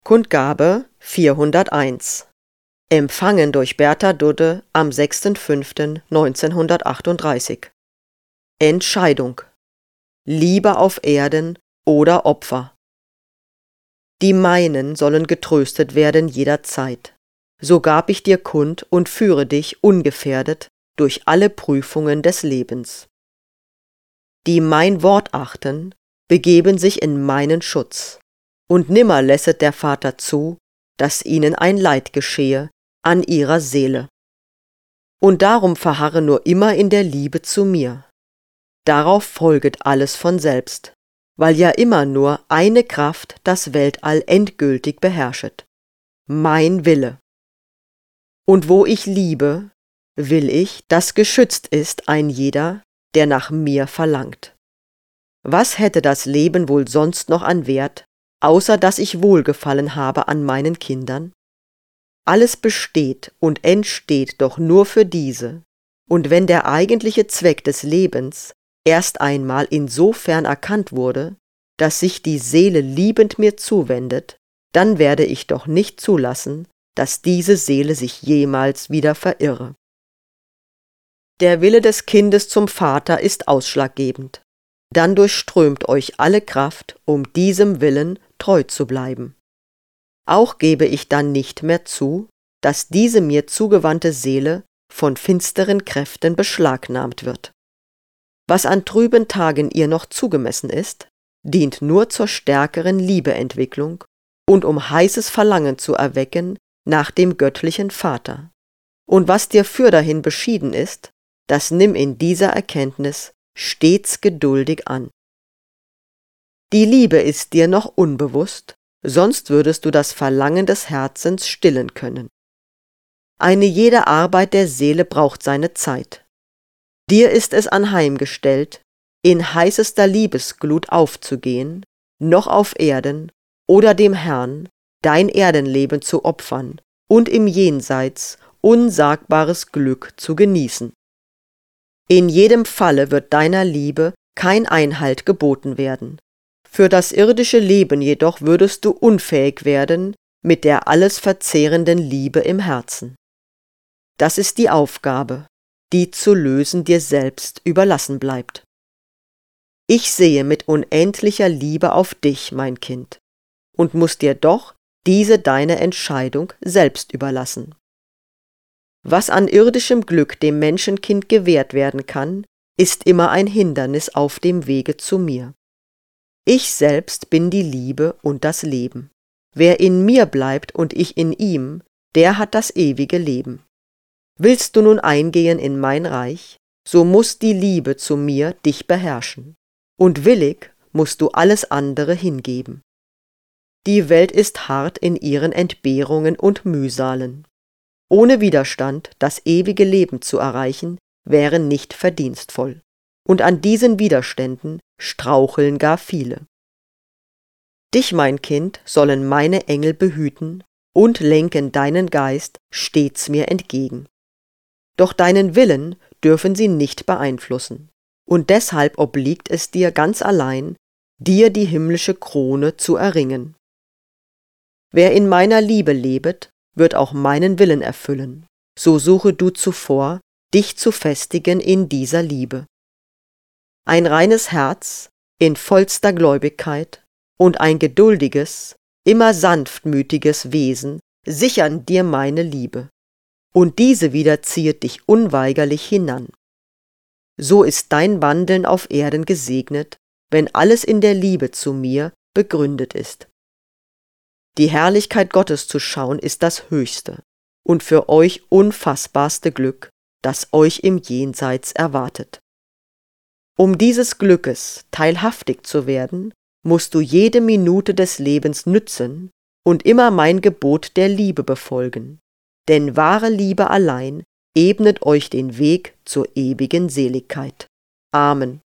Kundgabe 401. Empfangen durch Bertha Dudde am 6.5.1938. Entscheidung: Liebe auf Erden oder Opfer. Die meinen sollen getröstet werden jederzeit. So gab ich dir kund und führe dich ungefährdet durch alle Prüfungen des Lebens. Die mein Wort achten, begeben sich in meinen Schutz, und nimmer lässet der Vater zu, dass ihnen ein Leid geschehe an ihrer Seele. Und darum verharre nur immer in der Liebe zu mir. Darauf folget alles von selbst, weil ja immer nur eine Kraft das Weltall endgültig beherrschet: mein Wille. Und wo ich liebe, will ich, dass geschützt ist ein jeder, der nach mir verlangt. Was hätte das Leben wohl sonst noch an Wert, außer dass ich Wohlgefallen habe an meinen Kindern? Alles besteht und entsteht doch nur für diese, und wenn der eigentliche Zweck des Lebens erst einmal insofern erkannt wurde, dass sich die Seele liebend mir zuwendet, dann werde ich doch nicht zulassen, dass diese Seele sich jemals wieder verirre. Der Wille des Kindes zum Vater ist ausschlaggebend. Dann durchströmt euch alle Kraft, um diesem Willen treu zu bleiben. Auch gebe ich dann nicht mehr zu, dass diese mir zugewandte Seele von finsteren Kräften beschlagnahmt wird. Was an trüben Tagen ihr noch zugemessen ist, dient nur zur stärkeren Liebeentwicklung und um heißes Verlangen zu erwecken nach dem göttlichen Vater. Und was dir fürdahin beschieden ist, das nimm in dieser Erkenntnis stets geduldig an. Die Liebe ist dir noch unbewusst, sonst würdest du das Verlangen des Herzens stillen können. Eine jede Arbeit der Seele braucht seine Zeit. Dir ist es anheimgestellt, in heißester Liebesglut aufzugehen, noch auf Erden oder dem Herrn dein Erdenleben zu opfern und im Jenseits unsagbares Glück zu genießen. In jedem Falle wird deiner Liebe kein Einhalt geboten werden. Für das irdische Leben jedoch würdest du unfähig werden mit der alles verzehrenden Liebe im Herzen. Das ist die Aufgabe, die zu lösen dir selbst überlassen bleibt. Ich sehe mit unendlicher Liebe auf dich, mein Kind, und muß dir doch diese deine Entscheidung selbst überlassen. Was an irdischem Glück dem Menschenkind gewährt werden kann, ist immer ein Hindernis auf dem Wege zu mir. Ich selbst bin die Liebe und das Leben. Wer in mir bleibt und ich in ihm, der hat das ewige Leben. Willst du nun eingehen in mein Reich, so muß die Liebe zu mir dich beherrschen, und willig mußt du alles andere hingeben. Die Welt ist hart in ihren Entbehrungen und Mühsalen. Ohne Widerstand das ewige Leben zu erreichen, wäre nicht verdienstvoll, und an diesen Widerständen straucheln gar viele. Dich, mein Kind, sollen meine Engel behüten und lenken deinen Geist stets mir entgegen. Doch deinen Willen dürfen sie nicht beeinflussen, und deshalb obliegt es dir ganz allein, dir die himmlische Krone zu erringen. Wer in meiner Liebe lebet, wird auch meinen Willen erfüllen, so suche du zuvor, dich zu festigen in dieser Liebe. Ein reines Herz in vollster Gläubigkeit und ein geduldiges, immer sanftmütiges Wesen sichern dir meine Liebe, und diese wieder ziehet dich unweigerlich hinan. So ist dein Wandeln auf Erden gesegnet, wenn alles in der Liebe zu mir begründet ist. Die Herrlichkeit Gottes zu schauen ist das höchste und für euch unfassbarste Glück, das euch im Jenseits erwartet. Um dieses Glückes teilhaftig zu werden, musst du jede Minute des Lebens nützen und immer mein Gebot der Liebe befolgen, denn wahre Liebe allein ebnet euch den Weg zur ewigen Seligkeit. Amen.